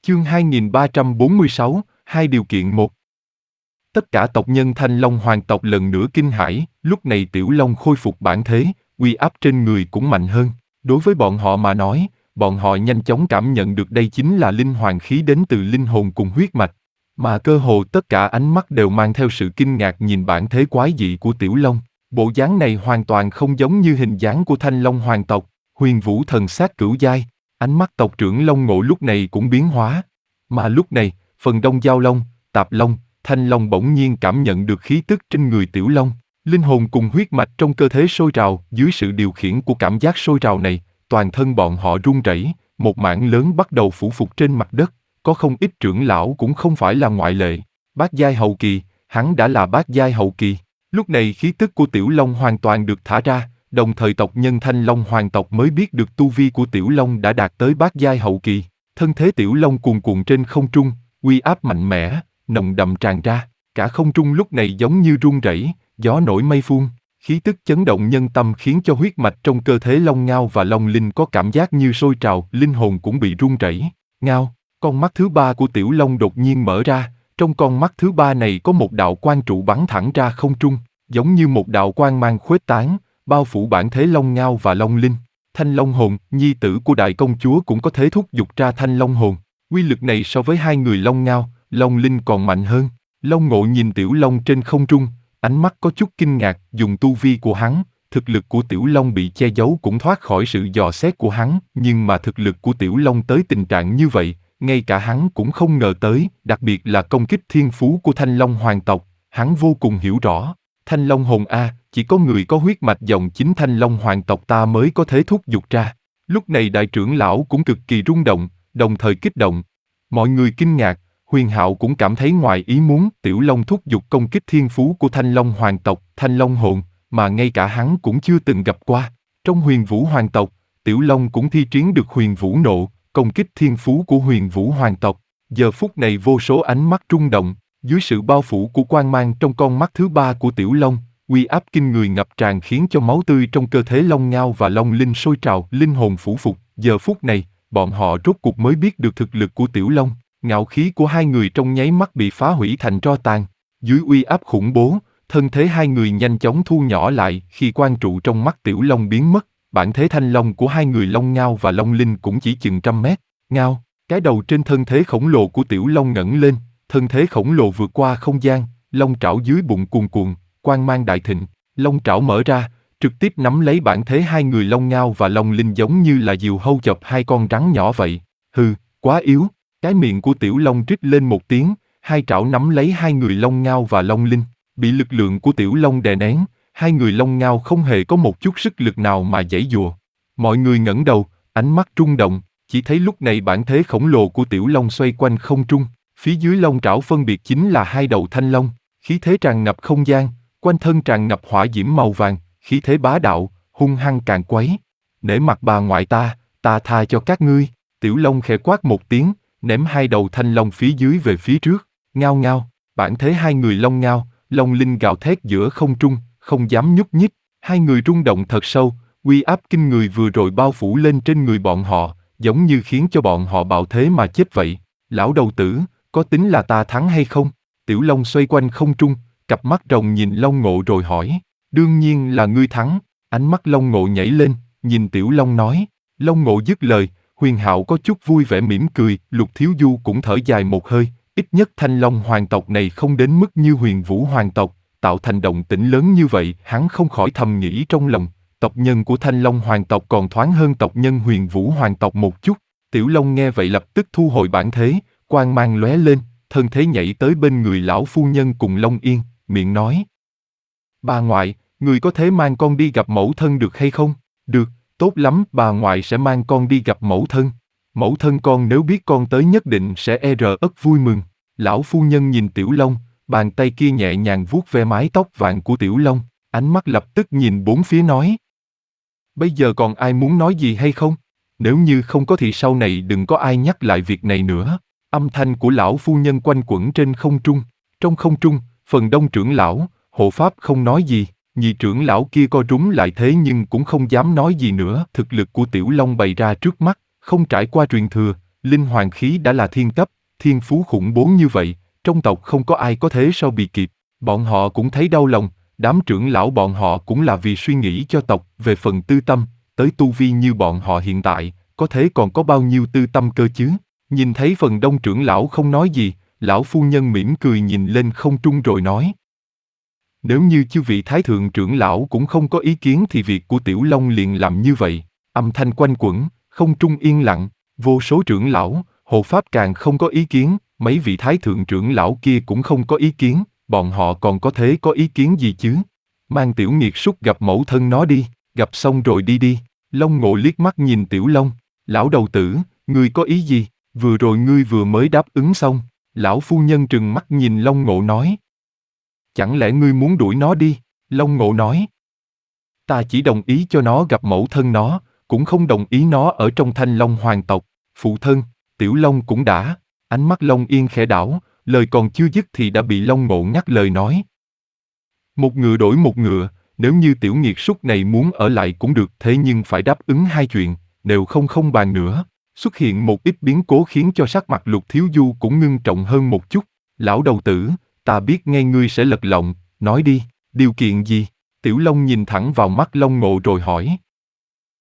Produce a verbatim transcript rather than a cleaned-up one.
Chương hai nghìn ba trăm bốn mươi sáu, hai điều kiện một. Tất cả tộc nhân Thanh Long hoàng tộc lần nữa kinh hãi, lúc này Tiểu Long khôi phục bản thế, uy áp trên người cũng mạnh hơn. Đối với bọn họ mà nói, bọn họ nhanh chóng cảm nhận được đây chính là linh hoàng khí đến từ linh hồn cùng huyết mạch. Mà cơ hồ tất cả ánh mắt đều mang theo sự kinh ngạc nhìn bản thế quái dị của Tiểu Long. Bộ dáng này hoàn toàn không giống như hình dáng của Thanh Long hoàng tộc, Huyền Vũ thần sát cửu giai. Ánh mắt tộc trưởng Long Ngộ lúc này cũng biến hóa. Mà lúc này, phần đông Giao Long, Tạp Long, Thanh Long bỗng nhiên cảm nhận được khí tức trên người Tiểu Long. Linh hồn cùng huyết mạch trong cơ thể sôi trào, dưới sự điều khiển của cảm giác sôi trào này, toàn thân bọn họ run rẩy, một mảng lớn bắt đầu phủ phục trên mặt đất, có không ít trưởng lão cũng không phải là ngoại lệ. Bát giai hậu kỳ, hắn đã là bát giai hậu kỳ. Lúc này khí tức của Tiểu Long hoàn toàn được thả ra, đồng thời tộc nhân Thanh Long hoàng tộc mới biết được tu vi của Tiểu Long đã đạt tới bát giai hậu kỳ. Thân thế Tiểu Long cuồn cuộn trên không trung, uy áp mạnh mẽ, nồng đậm tràn ra, cả không trung lúc này giống như rung rẩy, gió nổi mây phun, khí tức chấn động nhân tâm khiến cho huyết mạch trong cơ thể Long Ngao và Long Linh có cảm giác như sôi trào, linh hồn cũng bị rung rẩy. Ngao, con mắt thứ ba của Tiểu Long đột nhiên mở ra, trong con mắt thứ ba này có một đạo quang trụ bắn thẳng ra không trung, giống như một đạo quang mang khuếch tán, bao phủ bản thể Long Ngao và Long Linh. Thanh Long hồn, nhi tử của đại công chúa cũng có thể thúc giục ra Thanh Long hồn. Quy lực này so với hai người Long Ngao, Long Linh còn mạnh hơn. Long Ngộ nhìn Tiểu Long trên không trung, ánh mắt có chút kinh ngạc, dùng tu vi của hắn, thực lực của Tiểu Long bị che giấu cũng thoát khỏi sự dò xét của hắn, nhưng mà thực lực của Tiểu Long tới tình trạng như vậy, ngay cả hắn cũng không ngờ tới, đặc biệt là công kích thiên phú của Thanh Long hoàng tộc, hắn vô cùng hiểu rõ. Thanh Long hồn A, chỉ có người có huyết mạch dòng chính Thanh Long hoàng tộc ta mới có thể thúc giục ra. Lúc này đại trưởng lão cũng cực kỳ rung động, đồng thời kích động. Mọi người kinh ngạc, Huyền Hạo cũng cảm thấy ngoài ý muốn Tiểu Long thúc giục công kích thiên phú của Thanh Long hoàng tộc, Thanh Long hồn, mà ngay cả hắn cũng chưa từng gặp qua. Trong Huyền Vũ hoàng tộc, Tiểu Long cũng thi triển được Huyền Vũ nộ, công kích thiên phú của Huyền Vũ hoàng tộc. Giờ phút này vô số ánh mắt rung động, dưới sự bao phủ của quang mang trong con mắt thứ ba của Tiểu Long, uy áp kinh người ngập tràn khiến cho máu tươi trong cơ thể Long Ngao và Long Linh sôi trào, linh hồn phủ phục. Giờ phút này, bọn họ rốt cuộc mới biết được thực lực của Tiểu Long. Ngạo khí của hai người trong nháy mắt bị phá hủy thành tro tàn. Dưới uy áp khủng bố, thân thế hai người nhanh chóng thu nhỏ lại khi quang trụ trong mắt Tiểu Long biến mất. Bản thế Thanh Long của hai người Long Ngao và Long Linh cũng chỉ chừng trăm mét. Ngao, cái đầu trên thân thế khổng lồ của Tiểu Long ngẩng lên, thân thế khổng lồ vượt qua không gian, long trảo dưới bụng cuồn cuộn, quang mang đại thịnh, long trảo mở ra, trực tiếp nắm lấy bản thế hai người Long Ngao và Long Linh giống như là diều hâu chọc hai con rắn nhỏ vậy. Hừ, quá yếu. Cái miệng của Tiểu Long rít lên một tiếng, hai trảo nắm lấy hai người Long Ngao và Long Linh, bị lực lượng của Tiểu Long đè nén, hai người Long Ngao không hề có một chút sức lực nào mà giãy giụa. Mọi người ngẩng đầu, ánh mắt rung động, chỉ thấy lúc này bản thế khổng lồ của Tiểu Long xoay quanh không trung, phía dưới long trảo phân biệt chính là hai đầu thanh long, khí thế tràn ngập không gian, quanh thân tràn ngập hỏa diễm màu vàng, khí thế bá đạo, hung hăng càn quấy. Nể mặt bà ngoại ta, ta tha cho các ngươi. Tiểu Long khẽ quát một tiếng, ném hai đầu thanh long phía dưới về phía trước. Ngao ngao, bản thế hai người Long Ngao, Long Linh gào thét giữa không trung, không dám nhúc nhích. Hai người rung động thật sâu, uy áp kinh người vừa rồi bao phủ lên trên người bọn họ, giống như khiến cho bọn họ bạo thế mà chết vậy. Lão đầu tử, có tính là ta thắng hay không? Tiểu Long xoay quanh không trung, cặp mắt rồng nhìn Long Ngộ rồi hỏi. Đương nhiên là ngươi thắng. Ánh mắt Long Ngộ nhảy lên, nhìn Tiểu Long nói. Long Ngộ dứt lời, Huyền Hạo có chút vui vẻ mỉm cười, Lục Thiếu Du cũng thở dài một hơi. Ít nhất Thanh Long hoàng tộc này không đến mức như Huyền Vũ hoàng tộc, tạo thành động tĩnh lớn như vậy. Hắn không khỏi thầm nghĩ trong lòng, tộc nhân của Thanh Long hoàng tộc còn thoáng hơn tộc nhân Huyền Vũ hoàng tộc một chút. Tiểu Long nghe vậy lập tức thu hồi bản thế, quang mang lóe lên, thân thế nhảy tới bên người lão phu nhân cùng Long Yên, miệng nói. Bà ngoại, người có thể mang con đi gặp mẫu thân được hay không? Được, tốt lắm, bà ngoại sẽ mang con đi gặp mẫu thân. Mẫu thân con nếu biết con tới nhất định sẽ e rờ ất vui mừng. Lão phu nhân nhìn Tiểu Long, bàn tay kia nhẹ nhàng vuốt ve mái tóc vàng của Tiểu Long, ánh mắt lập tức nhìn bốn phía nói. Bây giờ còn ai muốn nói gì hay không? Nếu như không có thì sau này đừng có ai nhắc lại việc này nữa. Âm thanh của lão phu nhân quanh quẩn trên không trung. Trong không trung, phần đông trưởng lão, hộ pháp không nói gì, nhị trưởng lão kia co rúm lại thế nhưng cũng không dám nói gì nữa. Thực lực của Tiểu Long bày ra trước mắt, không trải qua truyền thừa, linh hoàng khí đã là thiên cấp, thiên phú khủng bố như vậy, trong tộc không có ai có thế so bì kịp. Bọn họ cũng thấy đau lòng, đám trưởng lão bọn họ cũng là vì suy nghĩ cho tộc về phần tư tâm, tới tu vi như bọn họ hiện tại, có thế còn có bao nhiêu tư tâm cơ chứ? Nhìn thấy phần đông trưởng lão không nói gì, lão phu nhân mỉm cười nhìn lên không trung rồi nói. Nếu như chư vị thái thượng trưởng lão cũng không có ý kiến thì việc của Tiểu Long liền làm như vậy. Âm thanh quanh quẩn, không trung yên lặng, vô số trưởng lão, hộ pháp càng không có ý kiến, mấy vị thái thượng trưởng lão kia cũng không có ý kiến, bọn họ còn có thế có ý kiến gì chứ? Mang Tiểu Nghiệt Súc gặp mẫu thân nó đi, gặp xong rồi đi đi. Long Ngộ liếc mắt nhìn Tiểu Long, lão đầu tử, ngươi có ý gì? Vừa rồi ngươi vừa mới đáp ứng xong. Lão phu nhân trừng mắt nhìn Long Ngộ nói. Chẳng lẽ ngươi muốn đuổi nó đi? Long Ngộ nói. Ta chỉ đồng ý cho nó gặp mẫu thân nó, cũng không đồng ý nó ở trong Thanh Long hoàng tộc. Phụ thân, Tiểu Long cũng đã. Ánh mắt Long Yên khẽ đảo, lời còn chưa dứt thì đã bị Long Ngộ ngắt lời nói. Một ngựa đổi một ngựa, nếu như Tiểu Nghiệt Súc này muốn ở lại cũng được, thế nhưng phải đáp ứng hai chuyện, đều không không bàn nữa. Xuất hiện một ít biến cố khiến cho sắc mặt Lục Thiếu Du cũng ngưng trọng hơn một chút. Lão đầu tử, ta biết ngay ngươi sẽ lật lọng, nói đi, điều kiện gì? Tiểu Long nhìn thẳng vào mắt Long Ngộ rồi hỏi.